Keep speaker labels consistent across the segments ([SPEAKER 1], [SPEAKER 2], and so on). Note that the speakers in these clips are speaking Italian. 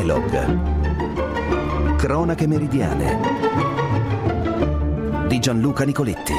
[SPEAKER 1] Melog. Cronache meridiane di Gianluca Nicoletti.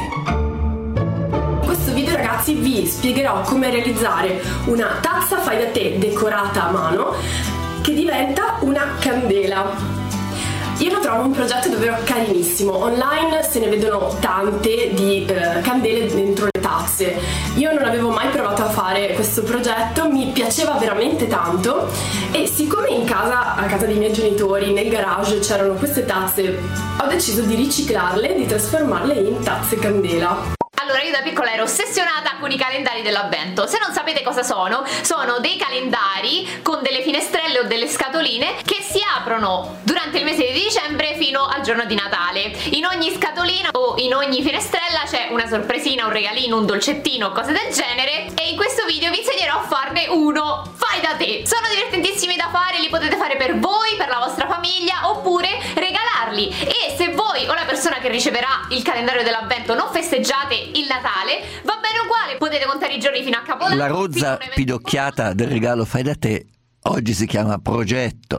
[SPEAKER 2] In questo video, ragazzi, vi spiegherò come realizzare una tazza fai da te decorata a mano che diventa una candela. Io lo trovo un progetto davvero carinissimo. Online se ne vedono tante di candele dentro le tazze. Io non avevo mai provato a fare questo progetto, mi piaceva veramente tanto e siccome in casa, a casa dei miei genitori, nel garage c'erano queste tazze, ho deciso di riciclarle, di trasformarle in tazze candela.
[SPEAKER 3] Allora, io da piccola ero ossessionata con i calendari dell'avvento. Se non sapete cosa sono dei calendari con delle finestrelle o delle scatoline che si aprono durante il mese di dicembre fino al giorno di Natale. In ogni scatolina o in ogni finestrella c'è una sorpresina, un regalino, un dolcettino, cose del genere, e in questo video vi insegnerò a farne uno fai da te. Sono divertentissimi da fare, li potete fare per voi, per la vostra famiglia, oppure regalarli. E se voi o la persona che riceverà il calendario dell'avvento non festeggiate il Natale, va bene uguale, potete contare i giorni fino a Capodanno.
[SPEAKER 4] La rozza pidocchiata del regalo fai da te oggi si chiama progetto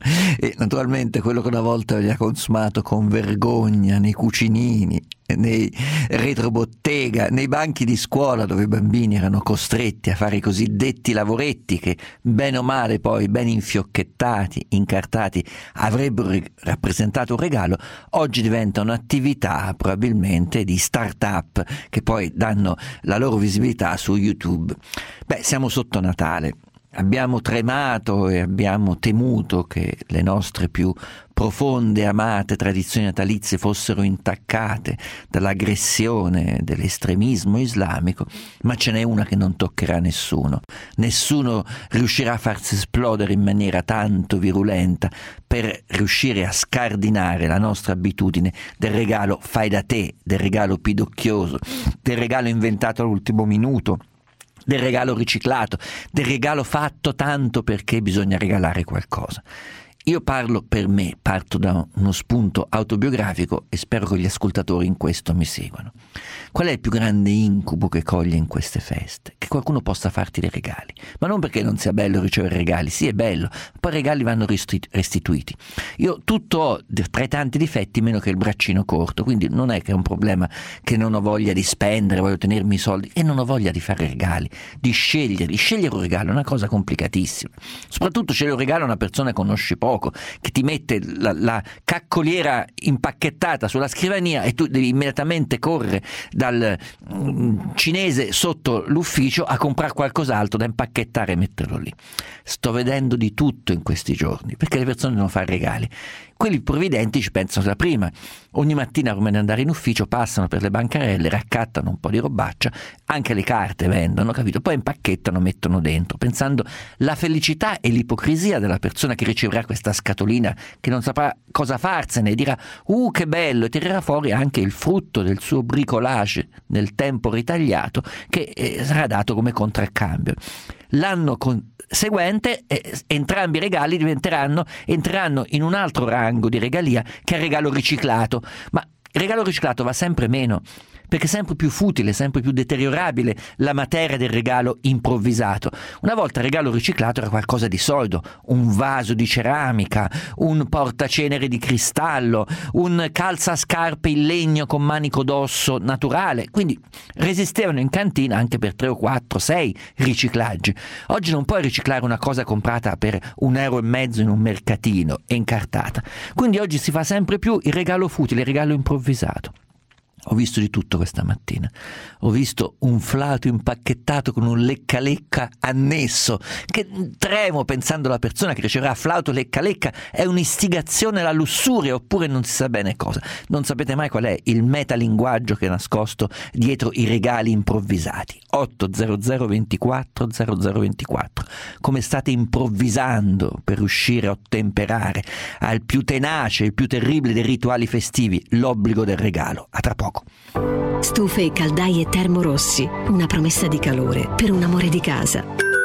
[SPEAKER 4] e naturalmente quello che una volta veniva consumato con vergogna nei cucinini, nei retrobottega, nei banchi di scuola dove i bambini erano costretti a fare i cosiddetti lavoretti che bene o male poi ben infiocchettati, incartati avrebbero rappresentato un regalo, oggi diventa un'attività probabilmente di start-up che poi danno la loro visibilità su YouTube. Siamo sotto Natale. Abbiamo tremato e abbiamo temuto che le nostre più profonde e amate tradizioni natalizie fossero intaccate dall'aggressione dell'estremismo islamico, ma ce n'è una che non toccherà nessuno. Nessuno riuscirà a farsi esplodere in maniera tanto virulenta per riuscire a scardinare la nostra abitudine del regalo fai da te, del regalo pidocchioso, del regalo inventato all'ultimo minuto, del regalo riciclato, del regalo fatto tanto perché bisogna regalare qualcosa. Io parlo per me, parto da uno spunto autobiografico e spero che gli ascoltatori in questo mi seguano. Qual è il più grande incubo che coglie in queste feste? Che qualcuno possa farti dei regali, ma non perché non sia bello ricevere regali, sì è bello, poi i regali vanno restituiti. Io tutto ho tra i tanti difetti meno che il braccino corto, quindi non è che è un problema che non ho voglia di spendere, voglio tenermi i soldi e non ho voglia di fare regali, di scegliere un regalo è una cosa complicatissima, soprattutto scegliere un regalo a una persona che conosci poco, che ti mette la caccoliera impacchettata sulla scrivania e tu devi immediatamente correre dal cinese sotto l'ufficio a comprare qualcos'altro da impacchettare e metterlo lì. Sto vedendo di tutto in questi giorni perché le persone devono fare regali. Quelli provvidenti ci pensano da prima. Ogni mattina prima di andare in ufficio passano per le bancarelle, raccattano un po' di robaccia, anche le carte vendono, capito? Poi impacchettano, mettono dentro, pensando la felicità e l'ipocrisia della persona che riceverà questa scatolina, che non saprà cosa farsene e dirà che bello, e tirerà fuori anche il frutto del suo bricolage nel tempo ritagliato che sarà dato come contraccambio. L'anno seguente entrambi i regali entreranno in un altro rango di regalia che è il regalo riciclato, ma il regalo riciclato va sempre meno perché è sempre più futile, sempre più deteriorabile la materia del regalo improvvisato. Una volta il regalo riciclato era qualcosa di solido, un vaso di ceramica, un portacenere di cristallo, un calzascarpe in legno con manico d'osso naturale, quindi resistevano in cantina anche per 3 o 4, 6 riciclaggi. Oggi non puoi riciclare una cosa comprata per €1,50 in un mercatino e incartata, quindi oggi si fa sempre più il regalo futile, il regalo improvvisato. Ho visto di tutto questa mattina. Ho visto un flauto impacchettato con un lecca-lecca annesso, che tremo pensando alla persona che riceverà flauto lecca-lecca è un'istigazione alla lussuria oppure non si sa bene cosa. Non sapete mai qual è il metalinguaggio che è nascosto dietro i regali improvvisati. 800 24 0024. Come state improvvisando per riuscire a ottemperare al più tenace, il più terribile dei rituali festivi, l'obbligo del regalo. A tra poco.
[SPEAKER 5] Stufe e caldaie Termorossi, una promessa di calore per un amore di casa.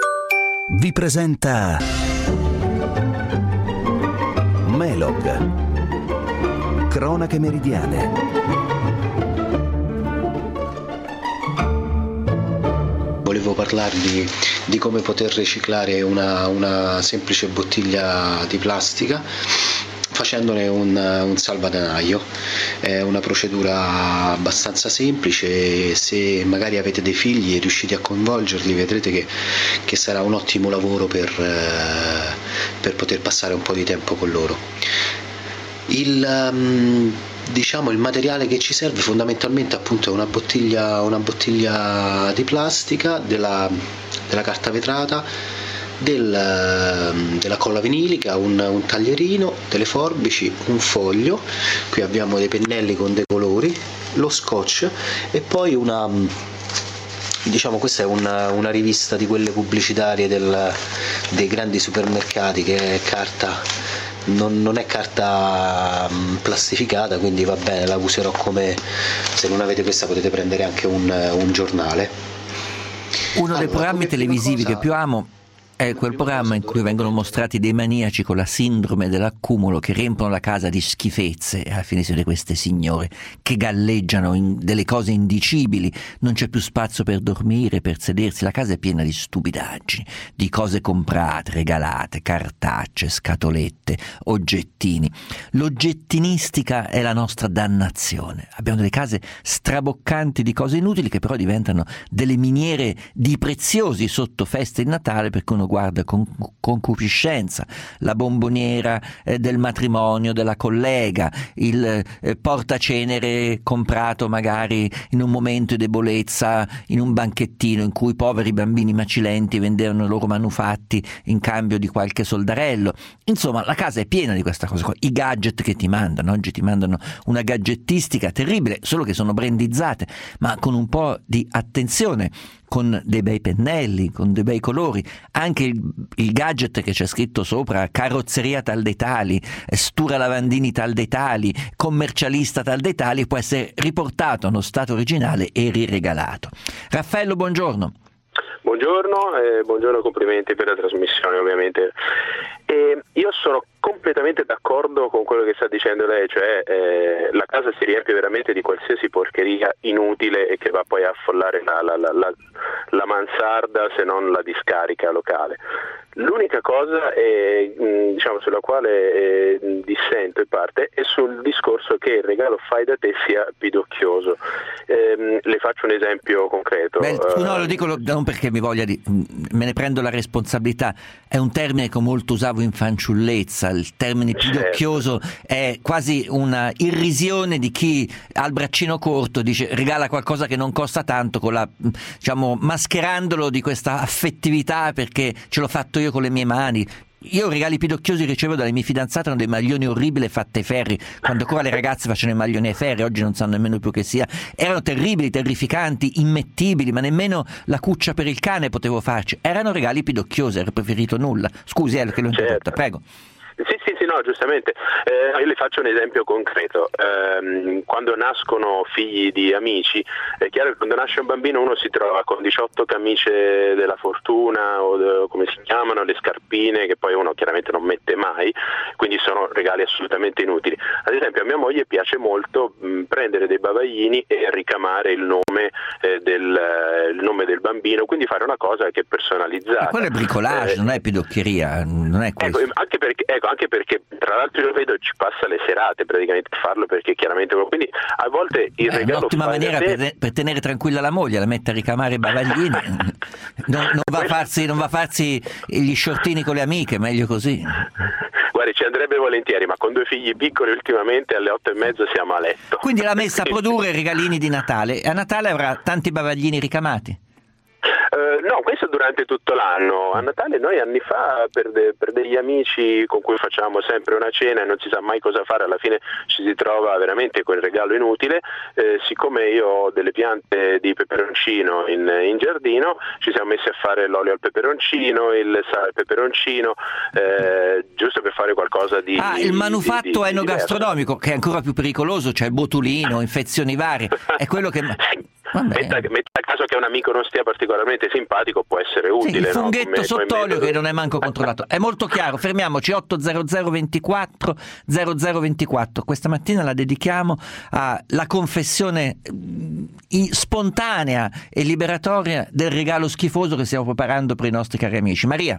[SPEAKER 1] Vi presenta Melog. Cronache meridiane
[SPEAKER 6] Volevo parlarvi di come poter riciclare una semplice bottiglia di plastica facendone un salvadanaio. È una procedura abbastanza semplice e se magari avete dei figli e riuscite a coinvolgerli vedrete che sarà un ottimo lavoro per poter passare un po' di tempo con loro. Il materiale che ci serve fondamentalmente appunto è una bottiglia di plastica, della carta vetrata, della colla vinilica, un taglierino, delle forbici, un foglio, qui abbiamo dei pennelli con dei colori, lo scotch e poi questa è una rivista di quelle pubblicitarie dei grandi supermercati che è carta. Non è carta plastificata, quindi va bene, la userò come, se non avete questa potete prendere anche un giornale.
[SPEAKER 4] Uno dei programmi televisivi che più amo è quel programma in cui vengono mostrati dei maniaci con la sindrome dell'accumulo che riempiono la casa di schifezze e alla fine si vede queste signore che galleggiano in delle cose indicibili, non c'è più spazio per dormire, per sedersi, la casa è piena di stupidaggini, di cose comprate, regalate, cartacce, scatolette, oggettini. L'oggettinistica è la nostra dannazione. Abbiamo delle case straboccanti di cose inutili che però diventano delle miniere di preziosi sotto feste di Natale, perché uno guarda con concupiscenza la bomboniera del matrimonio della collega, il portacenere comprato magari in un momento di debolezza in un banchettino in cui poveri bambini macilenti vendevano i loro manufatti in cambio di qualche soldarello. Insomma, la casa è piena di questa cosa qua. I gadget che ti mandano, oggi ti mandano una gadgettistica terribile, solo che sono brandizzate, ma con un po' di attenzione, con dei bei pennelli, con dei bei colori, anche il gadget che c'è scritto sopra carrozzeria tal dei tali, stura lavandini tal dei tali, commercialista tal dei tali, può essere riportato a uno stato originale e riregalato. Raffaello, buongiorno.
[SPEAKER 7] Buongiorno e buongiorno, complimenti per la trasmissione ovviamente. Io sono completamente d'accordo con quello che sta dicendo lei, cioè la casa si riempie veramente di qualsiasi porcheria inutile e che va poi a affollare la mansarda se non la discarica locale. L'unica cosa sulla quale dissento in parte è sul discorso che il regalo fai da te sia pidocchioso. Le faccio un esempio concreto.
[SPEAKER 4] No, lo dico non perché mi voglia me ne prendo la responsabilità, è un termine che molto usavo in fanciullezza. Il termine pidocchioso è quasi una irrisione di chi ha il braccino corto, dice regala qualcosa che non costa tanto, mascherandolo di questa affettività perché ce l'ho fatto io con le mie mani. Io regali pidocchiosi ricevo dalle mie fidanzate dei maglioni orribili fatte ai ferri, quando ancora le ragazze facevano i maglioni ai ferri, oggi non sanno nemmeno più che sia. Erano terribili, terrificanti, immettibili, ma nemmeno la cuccia per il cane potevo farci. Erano regali pidocchiosi, ero preferito nulla. Scusi, che l'ho interrotta, prego.
[SPEAKER 7] Sì, no, giustamente. Io le faccio un esempio concreto. Quando nascono figli di amici, è chiaro che quando nasce un bambino uno si trova con 18 camicie della fortuna o come si chiamano, le scarpine che poi uno chiaramente non mette mai, quindi sono regali assolutamente inutili. Ad esempio a mia moglie piace molto prendere dei bavaglini e ricamare il nome del bambino, quindi fare una cosa che è personalizzata.
[SPEAKER 4] Ma quello è bricolage, non è pidocchieria, non è questo.
[SPEAKER 7] Anche perché tra l'altro io vedo ci passa le serate praticamente a farlo, perché chiaramente quindi a volte il regalo
[SPEAKER 4] è un'ottima maniera per tenere tranquilla la moglie, la mette a ricamare i bavaglini. non va a farsi gli shortini con le amiche, meglio così.
[SPEAKER 7] Guardi, ci andrebbe volentieri, ma con 2 figli piccoli ultimamente alle 8:30 siamo a letto.
[SPEAKER 4] Quindi l'ha messa a produrre regalini di Natale e a Natale avrà tanti bavaglini ricamati?
[SPEAKER 7] No, questo durante tutto l'anno. A Natale noi anni fa per degli amici con cui facciamo sempre una cena e non si sa mai cosa fare, alla fine ci si trova veramente quel regalo inutile. Siccome io ho delle piante di peperoncino in giardino, ci siamo messi a fare l'olio al peperoncino, il sale al peperoncino, giusto per fare qualcosa di
[SPEAKER 4] il manufatto enogastronomico, che è ancora più pericoloso, c'è il botulino, infezioni varie, è quello che
[SPEAKER 7] Metta caso che un amico non stia particolarmente simpatico, può essere utile.
[SPEAKER 4] Sì, il funghetto
[SPEAKER 7] come
[SPEAKER 4] sott'olio che non è manco controllato. È molto chiaro, fermiamoci. 800 24 0024. Questa mattina la dedichiamo alla confessione spontanea e liberatoria del regalo schifoso che stiamo preparando per i nostri cari amici. Maria.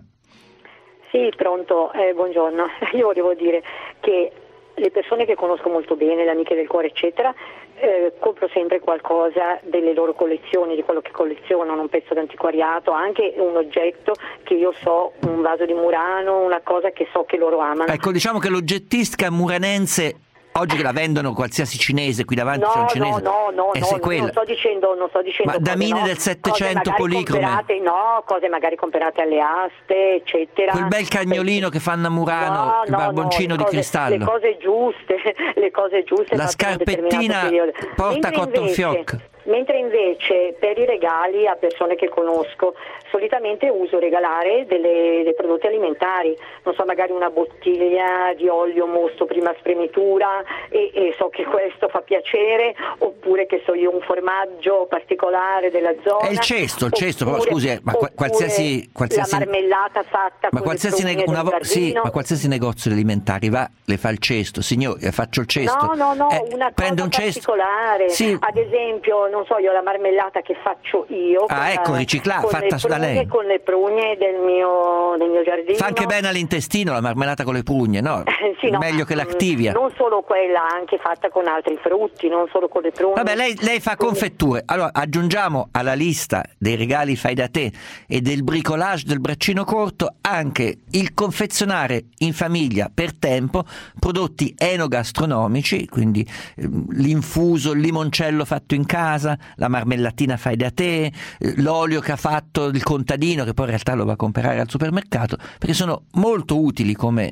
[SPEAKER 8] Sì, pronto, buongiorno. Io volevo dire che le persone che conosco molto bene, le amiche del cuore eccetera, compro sempre qualcosa delle loro collezioni, di quello che collezionano, un pezzo d'antiquariato, anche un oggetto che io so, un vaso di Murano, una cosa che so che loro amano.
[SPEAKER 4] Ecco, diciamo che l'oggettistica muranense, oggi che la vendono qualsiasi cinese, qui davanti c'è un cinese.
[SPEAKER 8] No, non sto dicendo.
[SPEAKER 4] Ma damine del Settecento policrome.
[SPEAKER 8] Cose magari comprate alle aste, eccetera.
[SPEAKER 4] Quel bel cagnolino che fanno a Murano, il barboncino di cristallo.
[SPEAKER 8] Le cose giuste.
[SPEAKER 4] La scarpettina porta cotton fioc.
[SPEAKER 8] Mentre invece per i regali a persone che conosco solitamente uso regalare dei prodotti alimentari, non so, magari una bottiglia di olio mosto prima spremitura e so che questo fa piacere, oppure che so io un formaggio particolare della zona.
[SPEAKER 4] È il cesto, però scusi, ma qualsiasi
[SPEAKER 8] la marmellata fatta
[SPEAKER 4] ma
[SPEAKER 8] con
[SPEAKER 4] qualsiasi ma qualsiasi negozio alimentari le fa il cesto, signore, faccio il cesto.
[SPEAKER 8] No, una
[SPEAKER 4] prende
[SPEAKER 8] cosa
[SPEAKER 4] un cesto
[SPEAKER 8] particolare.
[SPEAKER 4] Sì.
[SPEAKER 8] Ad esempio, non so, io la marmellata che faccio io
[SPEAKER 4] riciclata, fatta da lei,
[SPEAKER 8] con le prugne del mio giardino.
[SPEAKER 4] Fa anche bene all'intestino la marmellata con le prugne, no?
[SPEAKER 8] Sì,
[SPEAKER 4] meglio che l'Activia.
[SPEAKER 8] Non solo quella, anche fatta con altri frutti, non solo con le prugne.
[SPEAKER 4] Vabbè, lei fa confetture. Allora aggiungiamo alla lista dei regali fai da te e del bricolage del braccino corto anche il confezionare in famiglia per tempo prodotti enogastronomici, quindi l'infuso, il limoncello fatto in casa, la marmellatina fai da te, l'olio che ha fatto il contadino, che poi in realtà lo va a comprare al supermercato, perché sono molto utili come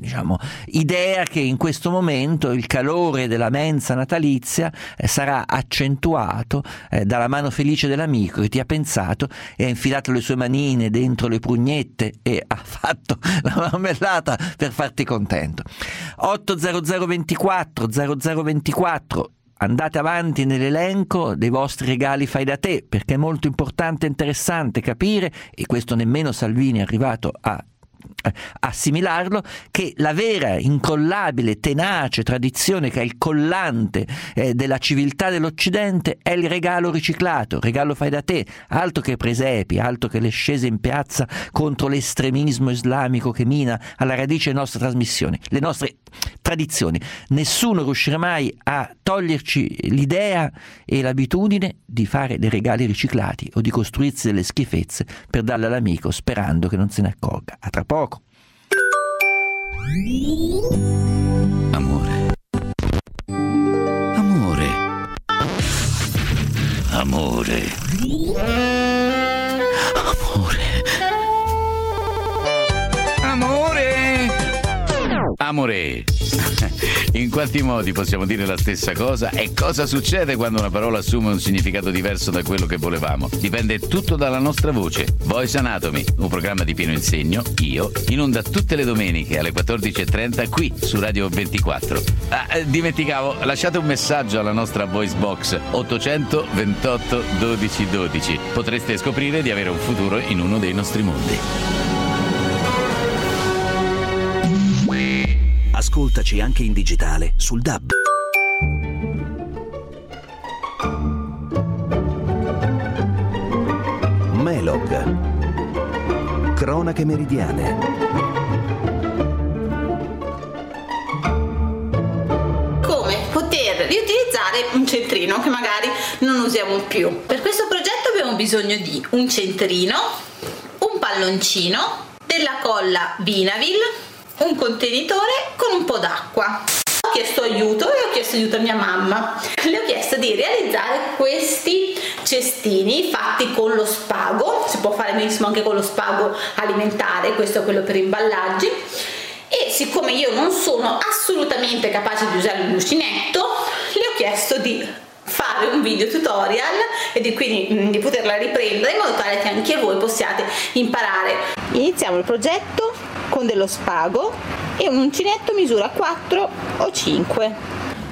[SPEAKER 4] idea che in questo momento il calore della mensa natalizia sarà accentuato dalla mano felice dell'amico che ti ha pensato e ha infilato le sue manine dentro le prugnette e ha fatto la marmellata per farti contento. 800 24 0024. Andate avanti nell'elenco dei vostri regali fai da te, perché è molto importante e interessante capire, e questo nemmeno Salvini è arrivato a assimilarlo, che la vera, incollabile, tenace tradizione che è il collante della civiltà dell'Occidente è il regalo riciclato, regalo fai da te, altro che presepi, altro che le scese in piazza contro l'estremismo islamico che mina alla radice le nostre trasmissioni, le nostre tradizioni. Nessuno riuscirà mai a toglierci l'idea e l'abitudine di fare dei regali riciclati o di costruirsi delle schifezze per darle all'amico sperando che non se ne accorga. A tra poco.
[SPEAKER 9] Amore. In quanti modi possiamo dire la stessa cosa e cosa succede quando una parola assume un significato diverso da quello che volevamo? Dipende tutto dalla nostra voce. Voice Anatomy, un programma di pieno insegno, io, in onda tutte le domeniche alle 14:30 qui su Radio 24. Dimenticavo, lasciate un messaggio alla nostra voice box 800 28 12 12. Potreste scoprire di avere un futuro in uno dei nostri mondi.
[SPEAKER 1] Ascoltaci anche in digitale sul DAB. Melog. Cronache meridiane.
[SPEAKER 10] Come poter riutilizzare un centrino che magari non usiamo più. Per questo progetto abbiamo bisogno di un centrino, un palloncino, della colla Vinavil, un contenitore con un po' d'acqua. Ho chiesto aiuto a mia mamma. Le ho chiesto di realizzare questi cestini fatti con lo spago, si può fare benissimo anche con lo spago alimentare, questo è quello per imballaggi. E siccome io non sono assolutamente capace di usare l'uncinetto, le ho chiesto di fare un video tutorial e quindi di poterla riprendere in modo tale che anche voi possiate imparare. Iniziamo il progetto con dello spago e un uncinetto misura 4 o 5.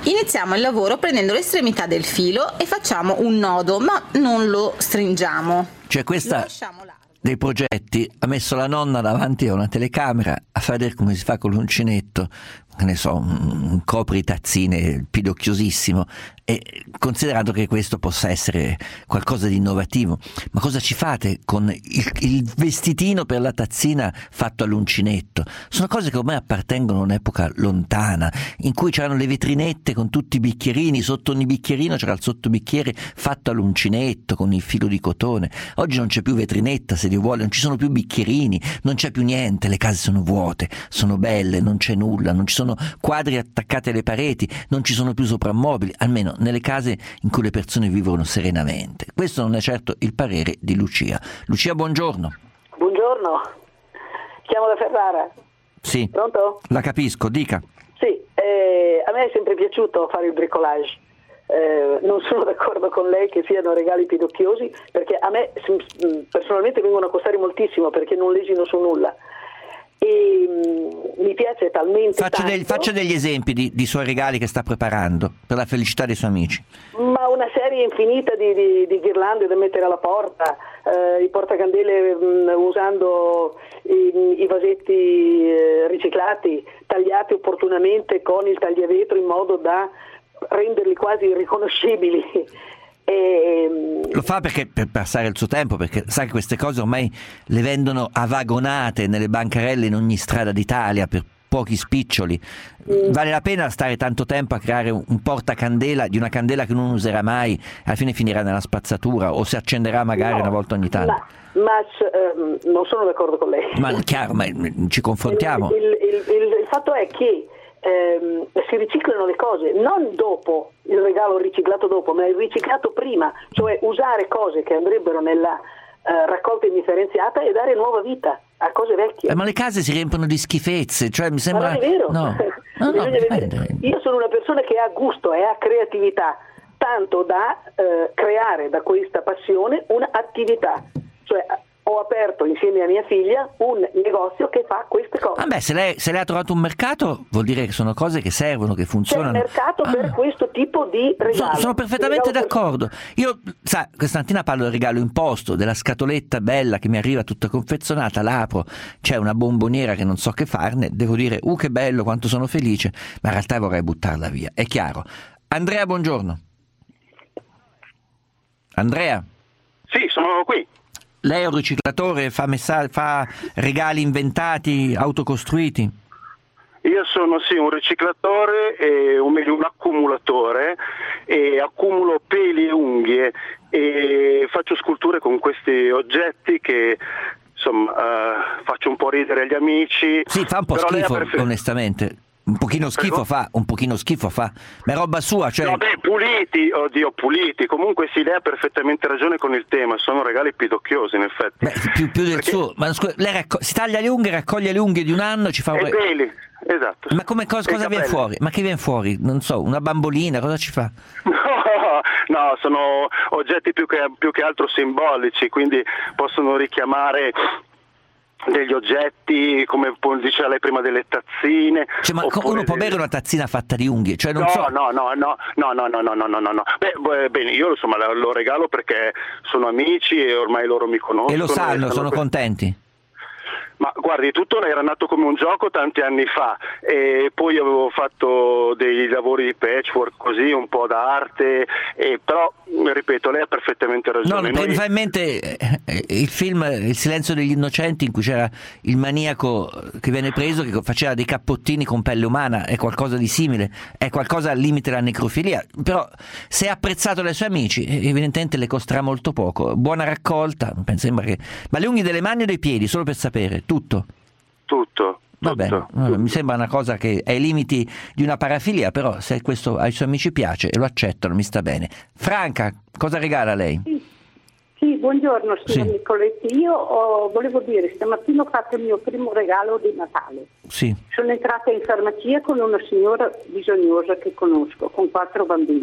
[SPEAKER 10] Iniziamo il lavoro prendendo l'estremità del filo e facciamo un nodo, ma non lo stringiamo.
[SPEAKER 4] Cioè questa dei progetti ha messo la nonna davanti a una telecamera a far vedere come si fa con l'uncinetto, che ne so, un copri tazzine pidocchiosissimo, e considerato che questo possa essere qualcosa di innovativo, ma cosa ci fate con il vestitino per la tazzina fatto all'uncinetto? Sono cose che ormai appartengono a un'epoca lontana, in cui c'erano le vetrinette con tutti i bicchierini, sotto ogni bicchierino c'era il sottobicchiere fatto all'uncinetto con il filo di cotone. Oggi non c'è più vetrinetta, se Dio vuole, non ci sono più bicchierini, non c'è più niente, le case sono vuote, sono belle, non c'è nulla, non ci sono quadri attaccati alle pareti, non ci sono più soprammobili, almeno nelle case in cui le persone vivono serenamente. Questo non è certo il parere di Lucia. Lucia, buongiorno.
[SPEAKER 11] Buongiorno, chiamo da Ferrara.
[SPEAKER 4] Sì.
[SPEAKER 11] Pronto?
[SPEAKER 4] La capisco, dica.
[SPEAKER 11] Sì, a me è sempre piaciuto fare il bricolage. Non sono d'accordo con lei che siano regali pidocchiosi, perché a me personalmente vengono a costare moltissimo perché non lesino su nulla. E mi piace talmente
[SPEAKER 4] faccia degli esempi di suoi regali che sta preparando per la felicità dei suoi amici.
[SPEAKER 11] Ma una serie infinita di ghirlande da mettere alla porta, i portacandele usando i vasetti riciclati, tagliati opportunamente con il tagliavetro in modo da renderli quasi irriconoscibili.
[SPEAKER 4] Lo fa perché per passare il suo tempo, perché sa che queste cose ormai le vendono avagonate nelle bancarelle in ogni strada d'Italia per pochi spiccioli. Vale la pena stare tanto tempo a creare un portacandela di una candela che non userà mai, alla fine finirà nella spazzatura o si accenderà magari una volta ogni tanto.
[SPEAKER 11] Ma non sono d'accordo con lei.
[SPEAKER 4] Ma chiaro, ma ci confrontiamo.
[SPEAKER 11] Il fatto è che si riciclano le cose, non dopo il regalo riciclato dopo, ma il riciclato prima, cioè usare cose che andrebbero nella raccolta indifferenziata e dare nuova vita a cose vecchie.
[SPEAKER 4] Ma le case si riempiono di schifezze, cioè mi sembra.
[SPEAKER 11] Ma non è vero.
[SPEAKER 4] No.
[SPEAKER 11] Io sono una persona che ha gusto e ha creatività, tanto da creare da questa passione un'attività, cioè ho aperto insieme a mia figlia un negozio che fa queste cose.
[SPEAKER 4] Vabbè, se lei ha trovato un mercato vuol dire che sono cose che servono, che funzionano.
[SPEAKER 11] C'è un mercato per questo tipo di regalo.
[SPEAKER 4] Sono perfettamente d'accordo. Io, questa mattina parlo del regalo imposto, della scatoletta bella che mi arriva tutta confezionata, l'apro, c'è una bomboniera che non so che farne, devo dire, che bello, quanto sono felice, ma in realtà vorrei buttarla via, è chiaro. Andrea, buongiorno. Andrea?
[SPEAKER 7] Sì, sono qui.
[SPEAKER 4] Lei è un riciclatore, fa regali inventati, autocostruiti?
[SPEAKER 7] Io sono un riciclatore e o meglio un accumulatore, e accumulo peli e unghie e faccio sculture con questi oggetti che insomma faccio un po' ridere gli amici.
[SPEAKER 4] Sì, fa un po' schifo, onestamente. Un pochino schifo fa, ma è roba sua, cioè.
[SPEAKER 7] Vabbè, puliti, comunque sì, lei ha perfettamente ragione con il tema, sono regali pidocchiosi in effetti.
[SPEAKER 4] Beh, più del suo, ma scusa, lei si taglia le unghie, raccoglie le unghie di un anno, ci fa un
[SPEAKER 7] peli, esatto.
[SPEAKER 4] Ma cosa viene fuori? Ma che viene fuori? Non so, una bambolina, cosa ci fa?
[SPEAKER 7] No, sono oggetti più che altro simbolici, quindi possono richiamare degli oggetti, come diceva lei prima, delle tazzine.
[SPEAKER 4] Cioè, ma uno può bere una tazzina fatta di unghie? Cioè, non so.
[SPEAKER 7] No. Bene, io insomma lo regalo perché sono amici e ormai loro mi conoscono.
[SPEAKER 4] E lo sanno, sono contenti?
[SPEAKER 7] Ma guardi, tutto era nato come un gioco tanti anni fa e poi avevo fatto dei lavori di patchwork così, un po' d'arte, però ripeto, lei ha perfettamente ragione.
[SPEAKER 4] No, mi fa in mente il film Il silenzio degli innocenti, in cui c'era il maniaco che viene preso, che faceva dei cappottini con pelle umana, è qualcosa di simile, è qualcosa al limite della necrofilia, però se è apprezzato dai suoi amici evidentemente le costerà molto poco. Buona raccolta, sembra che. Ma le unghie delle mani o dei piedi, solo per sapere? Tutto. Va bene, mi sembra una cosa che è ai limiti di una parafilia, però se questo ai suoi amici piace e lo accettano, mi sta bene. Franca, cosa regala lei?
[SPEAKER 12] Sì, buongiorno signor Nicoletti. Io volevo dire, stamattina ho fatto il mio primo regalo di Natale.
[SPEAKER 4] Sì.
[SPEAKER 12] Sono entrata in farmacia con una signora bisognosa che conosco, con 4 bambini.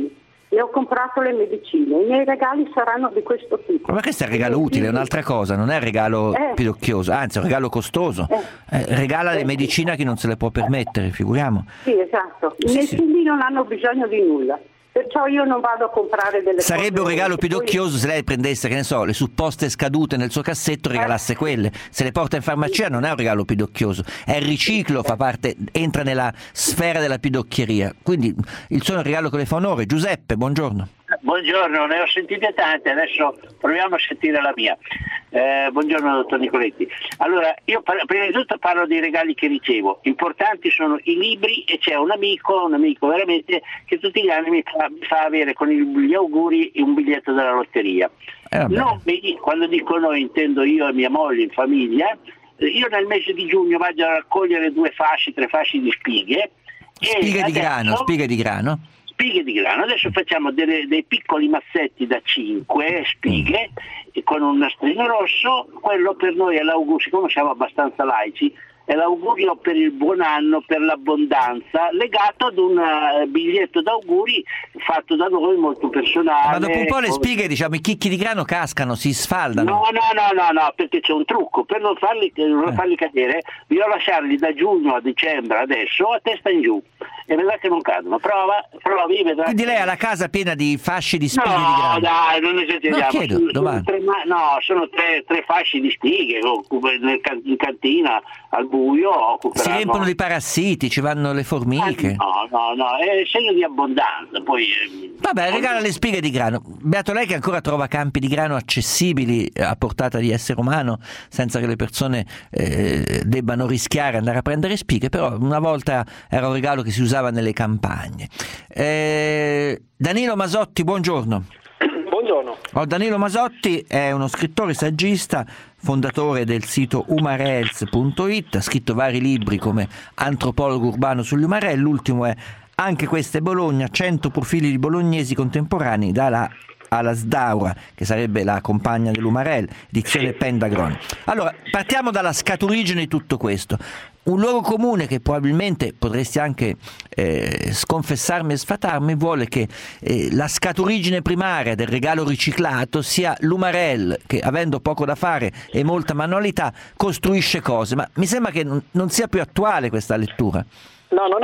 [SPEAKER 12] le ho comprato le medicine, i miei regali saranno di questo tipo.
[SPEAKER 4] Ma questo è il regalo utile, è un'altra cosa, non è il regalo pidocchioso, anzi è un regalo costoso. Regala le medicine a chi non se le può permettere, figuriamo.
[SPEAKER 12] Sì, esatto. I miei figli non hanno bisogno di nulla. Perciò io non vado a comprare delle cose.
[SPEAKER 4] Sarebbe un regalo pidocchioso se lei prendesse, che ne so, le supposte scadute nel suo cassetto e regalasse quelle. Se le porta in farmacia non è un regalo pidocchioso, è il riciclo, fa parte, entra nella sfera della pidocchieria. Quindi il suo è un regalo che le fa onore. Giuseppe, buongiorno.
[SPEAKER 13] Buongiorno, ne ho sentite tante, adesso proviamo a sentire la mia. Buongiorno dottor Nicoletti. Allora, io prima di tutto parlo dei regali che ricevo. Importanti sono i libri e c'è un amico veramente che tutti gli anni mi fa avere con gli auguri un biglietto della lotteria. Quando dico noi intendo io e mia moglie in famiglia. Io nel mese di giugno vado a raccogliere 3 fasci di spighe.
[SPEAKER 4] Spighe di grano.
[SPEAKER 13] Spighe di grano, adesso facciamo dei piccoli mazzetti da 5 spighe con un nastrino rosso. Quello per noi è l'augurio, siccome siamo abbastanza laici, è l'augurio per il buon anno, per l'abbondanza, legato ad un biglietto d'auguri fatto da noi, molto personale.
[SPEAKER 4] Ma dopo un po' le spighe, diciamo, i chicchi di grano cascano, si sfaldano.
[SPEAKER 13] No, perché c'è un trucco, per non farli cadere, bisogna lasciarli da giugno a dicembre adesso a testa in giù e vedrà che non cadono. Provi, vedrà.
[SPEAKER 4] Quindi lei ha la casa piena di fasci di spighe di grano?
[SPEAKER 13] No, dai, non esageriamo. Sono 3 fasci di spighe in cantina al buio.
[SPEAKER 4] Si riempiono di parassiti, ci vanno le formiche.
[SPEAKER 13] No, è segno di abbondanza. Poi
[SPEAKER 4] vabbè, regala le spighe di grano. Beato lei che ancora trova campi di grano accessibili a portata di essere umano, senza che le persone debbano rischiare andare a prendere spighe, però una volta era un regalo che si usava nelle campagne. Danilo Masotti, buongiorno.
[SPEAKER 14] Buongiorno.
[SPEAKER 4] Danilo Masotti è uno scrittore saggista, fondatore del sito umarels.it, ha scritto vari libri come Antropologo urbano sugli umarelli, l'ultimo è Anche questa è Bologna, 100 profili di bolognesi contemporanei alla Sdaura, che sarebbe la compagna dell'Umarell, edizione Pendragon. Allora, partiamo dalla scaturigine di tutto questo. Un luogo comune che probabilmente potresti anche sconfessarmi e sfatarmi vuole che la scaturigine primaria del regalo riciclato sia l'Umarell, che avendo poco da fare e molta manualità costruisce cose, ma mi sembra che non sia più attuale questa lettura.
[SPEAKER 14] No, non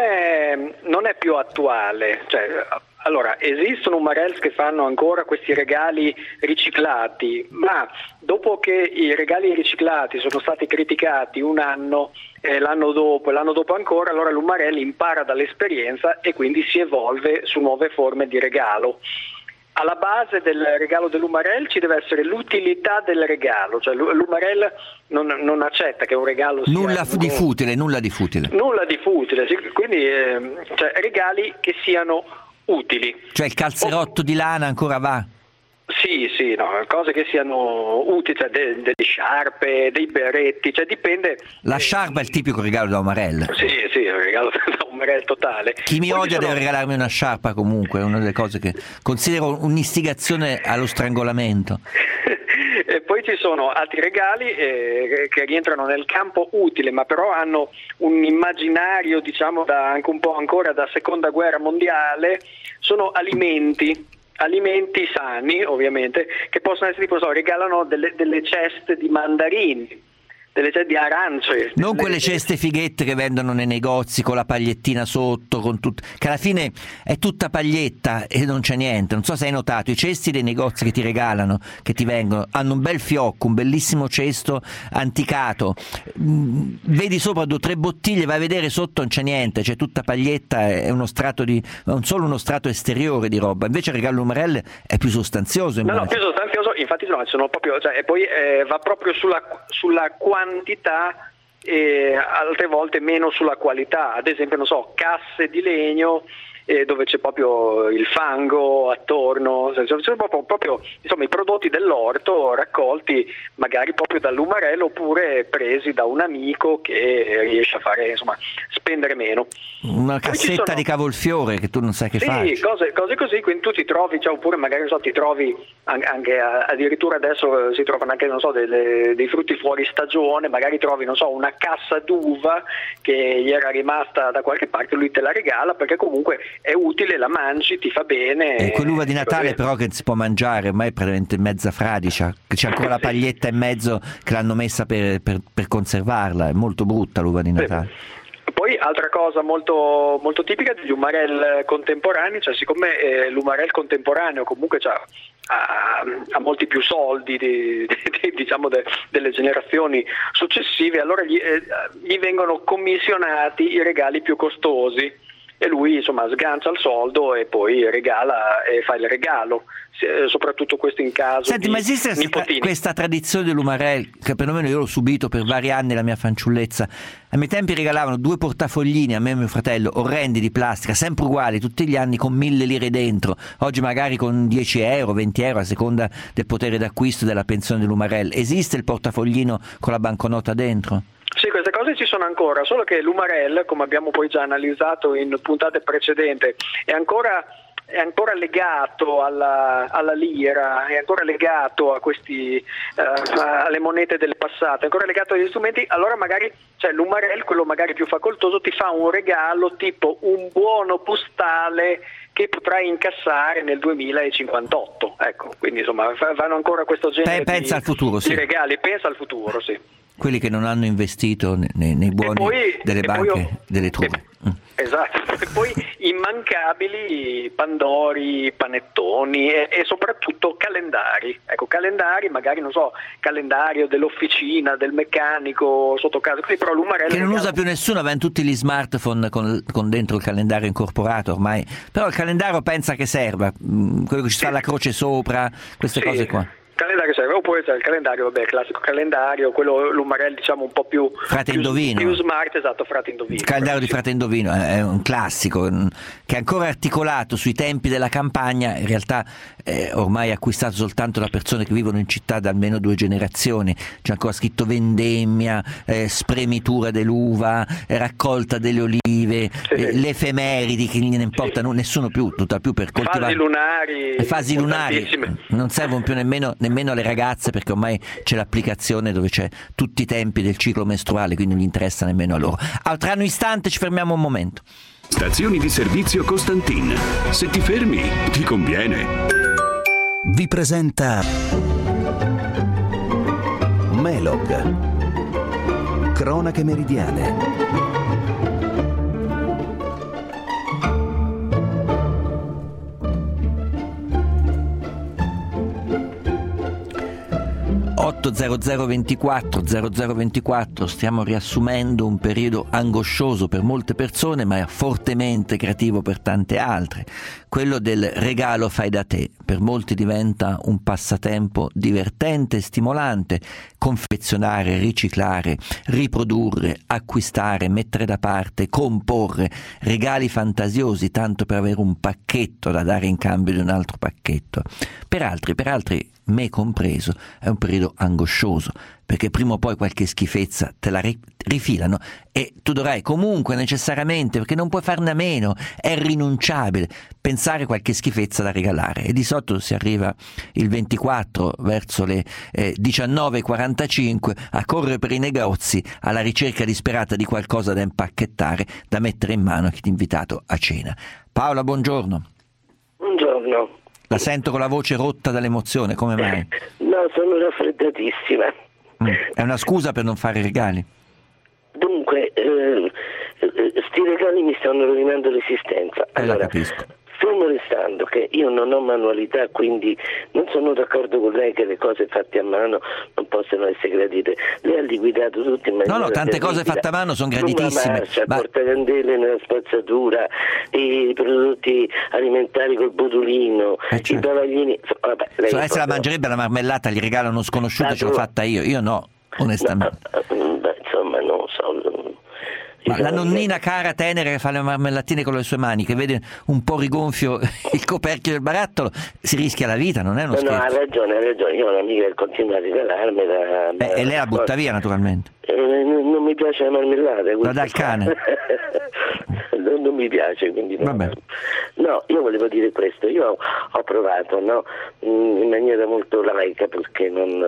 [SPEAKER 14] è più attuale. Allora, esistono Umarells che fanno ancora questi regali riciclati, ma dopo che i regali riciclati sono stati criticati un anno, l'anno dopo ancora, allora l'Umarell impara dall'esperienza e quindi si evolve su nuove forme di regalo. Alla base del regalo dell'Umarell ci deve essere l'utilità del regalo, cioè l'Umarell non accetta che un regalo sia
[SPEAKER 4] nulla di futile.
[SPEAKER 14] Nulla di futile, quindi regali che siano utili.
[SPEAKER 4] Cioè il calzerotto di lana ancora va?
[SPEAKER 14] Sì, cose che siano utili, delle sciarpe, dei berretti, dipende.
[SPEAKER 4] La sciarpa è il tipico regalo da Umarell.
[SPEAKER 14] Sì, è un regalo da Umarell totale.
[SPEAKER 4] Chi mi odia deve regalarmi una sciarpa comunque, è una delle cose che considero un'istigazione allo strangolamento.
[SPEAKER 14] E poi ci sono altri regali che rientrano nel campo utile, ma però hanno un immaginario, anche un po' ancora da seconda guerra mondiale. Sono alimenti sani, ovviamente, che possono essere regalano delle ceste di mandarini, delle ceste di arance.
[SPEAKER 4] Non quelle ceste fighette che vendono nei negozi con la pagliettina sotto, che alla fine è tutta paglietta e non c'è niente. Non so se hai notato, i cesti dei negozi che ti regalano, che ti vengono, hanno un bel fiocco, un bellissimo cesto anticato. Vedi sopra 2 o 3 bottiglie, vai a vedere sotto non c'è niente, c'è tutta paglietta, è non solo uno strato esteriore di roba. Invece il regalo Umarell è più sostanzioso.
[SPEAKER 14] No, più sostanzioso, infatti sono proprio, e poi va proprio sulla quantità e altre volte meno sulla qualità. Ad esempio, casse di legno dove c'è proprio il fango attorno, sono proprio i prodotti dell'orto raccolti magari proprio dall'Umarell oppure presi da un amico che riesce a fare, spendere meno.
[SPEAKER 4] Una cassetta di cavolfiore che tu non sai che fare.
[SPEAKER 14] Sì, cose così, quindi tu ti trovi, oppure magari ti trovi anche addirittura adesso si trovano anche dei frutti fuori stagione, magari trovi una cassa d'uva che gli era rimasta da qualche parte, lui te la regala perché comunque è utile, la mangi, ti fa bene.
[SPEAKER 4] E quell'uva di Natale però che si può mangiare, ormai è praticamente mezza fradicia, c'è ancora la paglietta in mezzo che l'hanno messa per conservarla, è molto brutta l'uva di Natale.
[SPEAKER 14] Poi altra cosa molto, molto tipica degli umarell contemporanei, cioè siccome l'umarell contemporaneo comunque ha molti più soldi diciamo delle generazioni successive, allora gli vengono commissionati i regali più costosi e lui insomma sgancia il soldo e poi regala e fa il regalo, soprattutto questo in caso.
[SPEAKER 4] Senti, ma esiste questa tradizione dell'umarell, che perlomeno io l'ho subito per vari anni nella mia fanciullezza? A miei tempi regalavano 2 portafoglini a me e mio fratello, orrendi di plastica, sempre uguali tutti gli anni, con 1.000 lire dentro, oggi magari con 10 euro, 20 euro a seconda del potere d'acquisto della pensione dell'umarell. Esiste il portafoglino con la banconota dentro?
[SPEAKER 14] Sì, queste cose ci sono ancora, solo che l'umarell, come abbiamo poi già analizzato in puntate precedenti, è ancora legato alla lira, è ancora legato a questi alle monete del passato, è ancora legato agli strumenti. Allora magari l'umarell, quello magari più facoltoso, ti fa un regalo tipo un buono postale che potrai incassare nel 2058. Ecco, quindi insomma vanno ancora questo genere
[SPEAKER 4] pensa al futuro, sì.
[SPEAKER 14] di regali, pensa al futuro, sì.
[SPEAKER 4] Quelli che non hanno investito nei buoni delle banche, delle trube.
[SPEAKER 14] Esatto, e poi immancabili pandori, panettoni e soprattutto calendari. Ecco, calendari, magari non so, calendario dell'officina, del meccanico sotto casa, però l'umarell
[SPEAKER 4] che non usa più nessuno, avendo tutti gli smartphone con dentro il calendario incorporato ormai. Però il calendario pensa che serva, quello che ci fa la croce sopra, queste cose qua.
[SPEAKER 14] Calendario serve, oppure c'è il calendario, vabbè, il classico calendario, quello l'umarell diciamo un po' più
[SPEAKER 4] Frate Indovino.
[SPEAKER 14] Più smart, esatto, Frate Indovino.
[SPEAKER 4] Il calendario di Frate Indovino è un classico che è ancora articolato sui tempi della campagna, in realtà ormai acquistato soltanto da persone che vivono in città da almeno 2 generazioni. C'è ancora scritto vendemmia, spremitura dell'uva, raccolta delle olive, le effemeridi che ne importa nessuno più, tutta più per coltivare. Fasi lunari non servono più nemmeno alle ragazze, perché ormai c'è l'applicazione dove c'è tutti i tempi del ciclo mestruale, quindi non gli interessa nemmeno a loro. Tra un istante ci fermiamo un momento.
[SPEAKER 15] Stazioni di servizio Costantin. Se ti fermi, ti conviene.
[SPEAKER 1] Vi presenta Melog. Cronache meridiane. .0024 stiamo riassumendo un periodo angoscioso per molte persone, ma fortemente creativo per tante altre. Quello del regalo fai da te per molti diventa un passatempo divertente e stimolante. Confezionare, riciclare, riprodurre, acquistare, mettere da parte, comporre regali fantasiosi tanto per avere un pacchetto da dare in cambio di un altro pacchetto. Per altri, me compreso, è un periodo angoscioso, perché prima o poi qualche schifezza te la rifilano e tu dovrai comunque necessariamente, perché non puoi farne a meno, è irrinunciabile, pensare qualche schifezza da regalare. E di sotto si arriva il 24 verso le 19:45 a correre per i negozi alla ricerca disperata di qualcosa da impacchettare, da mettere in mano a chi ti ha invitato a cena. Paola, buongiorno.
[SPEAKER 16] Buongiorno.
[SPEAKER 4] La sento con la voce rotta dall'emozione, come mai?
[SPEAKER 16] No, sono raffreddatissima.
[SPEAKER 4] È una scusa per non fare regali?
[SPEAKER 16] Dunque, sti regali mi stanno rovinando l'esistenza.
[SPEAKER 4] Allora, la capisco.
[SPEAKER 16] Fermo restando che io non ho manualità, quindi non sono d'accordo con lei che le cose fatte a mano non possono essere gradite. Lei ha liquidato tutto in maniera
[SPEAKER 4] No, tante cose fatte a mano sono graditissime.
[SPEAKER 16] Il portacandele nella spazzatura, i prodotti alimentari col botulino, i bavaglini. Vabbè,
[SPEAKER 4] lei se la mangerebbe la marmellata, gli regalo uno sconosciuto, ce l'ho fatta io no, onestamente.
[SPEAKER 16] Insomma, non so.
[SPEAKER 4] Ma la nonnina cara tenera che fa le marmellatine con le sue mani, che vede un po' rigonfio il coperchio del barattolo, si rischia la vita, non è uno scherzo.
[SPEAKER 16] No, ha ragione, io ho un'amica che continua a regalarmela.
[SPEAKER 4] E lei la butta via, naturalmente.
[SPEAKER 16] Non mi piace la marmellata.
[SPEAKER 4] La dà al cane.
[SPEAKER 16] Non mi piace, quindi no.
[SPEAKER 4] Vabbè.
[SPEAKER 16] No, io volevo dire questo, io ho provato, no, in maniera molto laica, perché non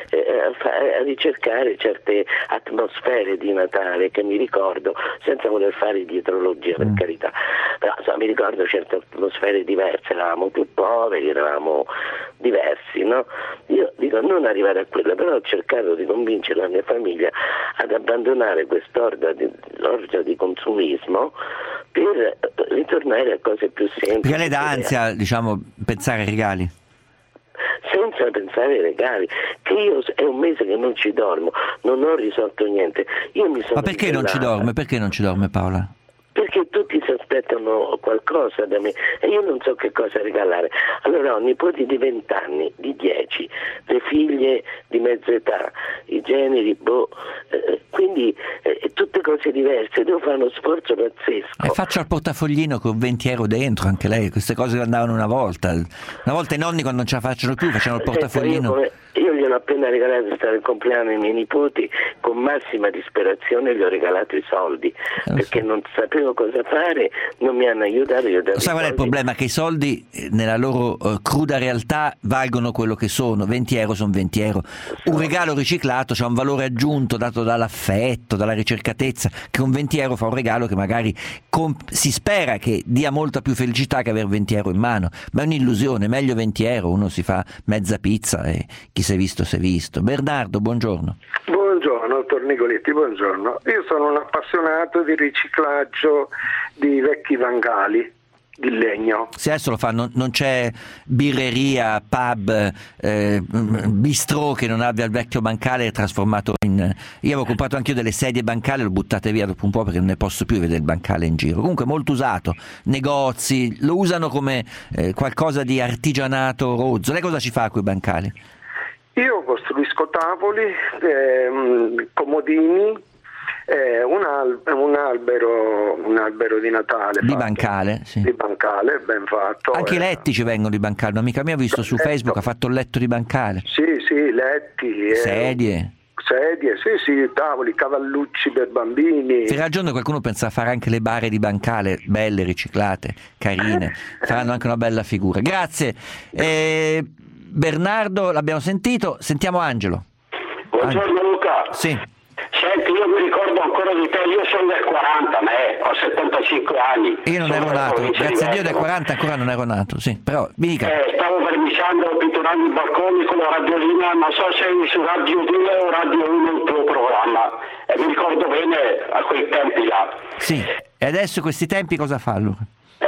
[SPEAKER 16] a ricercare certe atmosfere di Natale che mi ricordo, senza voler fare dietrologia per carità, però insomma, mi ricordo certe atmosfere diverse, eravamo più poveri, eravamo diversi, no? Io dico non arrivare a quella, però ho cercato di convincere la mia famiglia ad abbandonare quest'orgia di consumismo per ritornare a cose più semplici.
[SPEAKER 1] Perché lei dà ansia, diciamo, pensare ai regali?
[SPEAKER 16] Senza pensare ai regali, che io è un mese che non ci dormo, non ho risolto niente.
[SPEAKER 1] Ma perché non ci dorme? Perché non ci dorme, Paola?
[SPEAKER 16] Perché tutti si aspettano qualcosa da me e io non so che cosa regalare. Allora ho nipoti di 20 anni, di 10, le figlie di mezza età, i generi, quindi tutte cose diverse, devo fare uno sforzo pazzesco.
[SPEAKER 1] E faccio il portafoglino con 20 euro dentro, anche lei, queste cose che andavano una volta. Una volta i nonni quando non ce la facciano più facevano il portafoglino.
[SPEAKER 16] Io gli ho appena regalato, stato il compleanno ai miei nipoti, con massima disperazione gli ho regalato i soldi, perché non sapevo cosa fare, non mi hanno aiutato.
[SPEAKER 1] Sai qual è il problema? Che i soldi nella loro cruda realtà valgono quello che sono, 20 euro sono 20 euro. Un regalo riciclato c'ha un valore aggiunto dato dall'affetto, dalla ricercatezza, che con 20 euro fa un regalo che magari si spera che dia molta più felicità che avere 20 euro in mano, ma è un'illusione, meglio 20 euro, uno si fa mezza pizza e chi si è visto si è visto. Bernardo, buongiorno.
[SPEAKER 17] Buongiorno, dottor Nicoletti, buongiorno. Io sono un appassionato di riciclaggio di vecchi vangali di legno.
[SPEAKER 1] Sì, adesso lo fanno, non c'è birreria, pub, bistrò che non abbia il vecchio bancale trasformato in... Io avevo comprato anche io delle sedie bancale, le buttate via dopo un po' perché non ne posso più vedere il bancale in giro. Comunque molto usato, negozi lo usano come qualcosa di artigianato rozzo. Lei cosa ci fa con i bancali?
[SPEAKER 17] Io costruisco tavoli, comodini, un albero di Natale
[SPEAKER 1] di bancale, sì.
[SPEAKER 17] Di bancale ben fatto.
[SPEAKER 1] Anche i letti ci vengono di bancale, un'amica mia ha visto su Facebook, ha fatto il letto di bancale.
[SPEAKER 17] Sì, letti,
[SPEAKER 1] sedie,
[SPEAKER 17] sì, tavoli, cavallucci per bambini.
[SPEAKER 1] Per ragione qualcuno pensa a fare anche le bare di bancale, belle, riciclate, carine, faranno anche una bella figura. Grazie. Bernardo l'abbiamo sentito, sentiamo Angelo.
[SPEAKER 18] Buongiorno Luca.
[SPEAKER 1] Sì.
[SPEAKER 18] Senti, io mi ricordo ancora di te, io sono del 40, ho 75 anni.
[SPEAKER 1] Io non ero nato, grazie a Dio del 40 ancora non ero nato, sì, però mi dica.
[SPEAKER 18] Stavo vermiciando, pitturando i balconi con la radiolina, non so se eri su Radio 2 o Radio 1 il tuo programma, e mi ricordo bene a quei tempi là.
[SPEAKER 1] Sì, e adesso questi tempi cosa fa allora?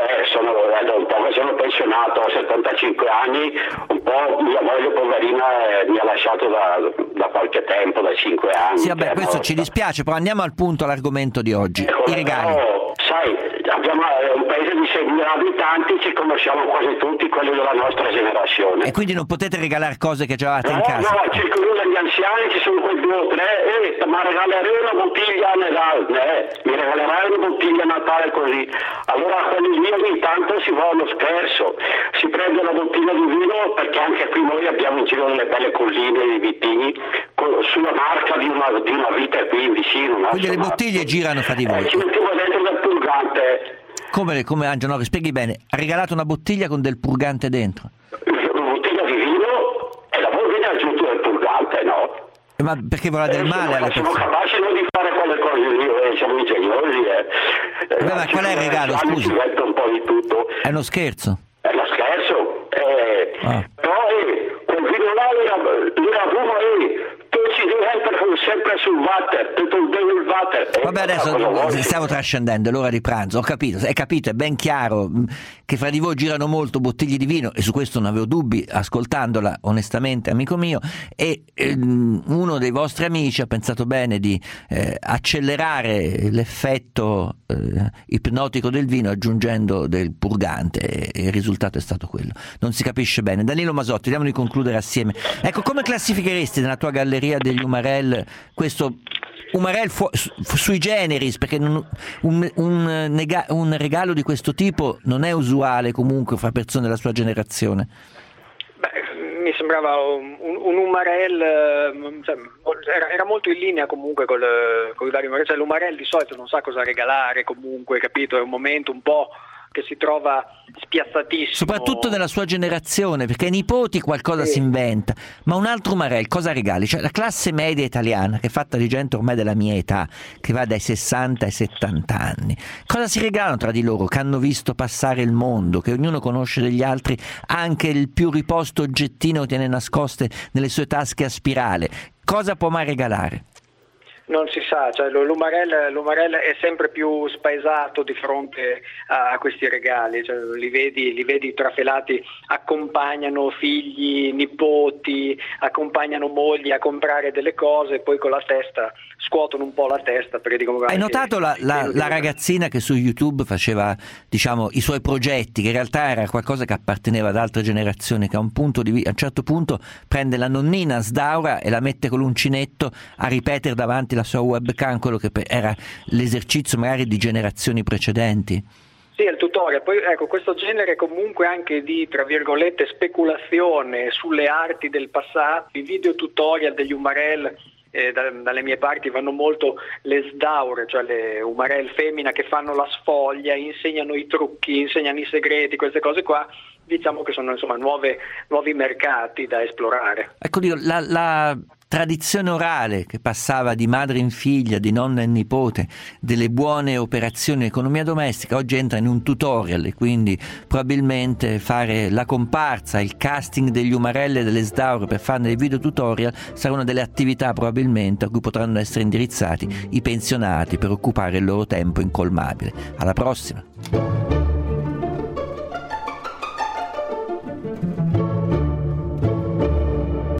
[SPEAKER 18] Sono pensionato, ho 75 anni, un po' mia moglie poverina mi ha lasciato da qualche tempo, da 5 anni.
[SPEAKER 1] Sì, vabbè, questo ci dispiace, però andiamo al punto, all'argomento di oggi, i regali.
[SPEAKER 18] Però, sai, abbiamo un paese di 6.000 abitanti, ci conosciamo quasi tutti, quelli della nostra generazione.
[SPEAKER 1] E quindi non potete regalare cose che già avete in casa?
[SPEAKER 18] No, circolo degli anziani, ci sono quei 2 o 3, ma regalerei una bottiglia a Natale, mi regalerai una bottiglia a Natale così. Allora quelli lì ogni tanto si va allo scherzo, si prende una bottiglia di vino, perché anche qui noi abbiamo in giro delle belle colline di vitini sulla marca di una vite qui vicino.
[SPEAKER 1] Quindi le bottiglie girano fra di voi?
[SPEAKER 18] Ci mettevo dentro del purgante.
[SPEAKER 1] Come Angelo, no, spieghi bene, ha regalato una bottiglia con del purgante dentro?
[SPEAKER 18] Una bottiglia di vino e la viene aggiunto del purgante, no?
[SPEAKER 1] Ma perché vuole del male alle persone?
[SPEAKER 18] Siamo capaci noi di fare quelle cose lì, siamo ingegnosi.
[SPEAKER 1] Ma qual è il regalo, scusi?
[SPEAKER 18] Ci mette un po' di tutto.
[SPEAKER 1] È uno scherzo?
[SPEAKER 18] È uno scherzo. Poi quel vino là era buono tu ci devi sempre sul water, tutto il water.
[SPEAKER 1] Vabbè, adesso stiamo trascendendo, è l'ora di pranzo, ho capito, è ben chiaro che fra di voi girano molto bottiglie di vino e su questo non avevo dubbi ascoltandola onestamente, amico mio, e uno dei vostri amici ha pensato bene di accelerare l'effetto ipnotico del vino aggiungendo del purgante e il risultato è stato quello. Non si capisce bene. Danilo Masotti, vediamo di concludere assieme. Ecco, come classificheresti nella tua galleria degli Umarell questo Umarell sui generis, perché un regalo di questo tipo non è usuale comunque fra persone della sua generazione?
[SPEAKER 14] Mi sembrava un Umarell, era molto in linea comunque con i vari Umarell, cioè l'Umarell di solito non sa cosa regalare comunque, capito? È un momento un po' che si trova spiazzatissimo.
[SPEAKER 1] Soprattutto nella sua generazione, perché ai nipoti qualcosa si inventa, ma un altro Umarell cosa regali? Cioè la classe media italiana, che è fatta di gente ormai della mia età, che va dai 60 ai 70 anni, cosa si regalano tra di loro, che hanno visto passare il mondo, che ognuno conosce degli altri, anche il più riposto oggettino tiene nascoste nelle sue tasche a spirale? Cosa può mai regalare?
[SPEAKER 14] Non si sa, cioè l'Umarell è sempre più spaesato di fronte a questi regali, cioè, li vedi trafelati, accompagnano figli, nipoti, accompagnano mogli a comprare delle cose e poi con la testa scuotono un po' la testa perché dicono:
[SPEAKER 1] hai notato la ragazzina che su YouTube faceva, diciamo, i suoi progetti, che in realtà era qualcosa che apparteneva ad altre generazioni, che a un certo punto prende la nonnina Sdaura e la mette con l'uncinetto a ripetere davanti la sua webcam quello che era l'esercizio magari di generazioni precedenti?
[SPEAKER 14] Sì, è il tutorial. Poi ecco, questo genere comunque anche di, tra virgolette, speculazione sulle arti del passato, i video tutorial degli Umarell, dalle mie parti vanno molto le Sdaure, cioè le Umarell femmina che fanno la sfoglia, insegnano i trucchi, insegnano i segreti, queste cose qua, diciamo che sono insomma nuovi mercati da esplorare.
[SPEAKER 1] Ecco, la tradizione orale che passava di madre in figlia, di nonna in nipote, delle buone operazioni in economia domestica, oggi entra in un tutorial, e quindi probabilmente fare la comparsa, il casting degli Umarell e delle Sdaure per fare dei video tutorial sarà una delle attività probabilmente a cui potranno essere indirizzati i pensionati per occupare il loro tempo incolmabile. Alla prossima!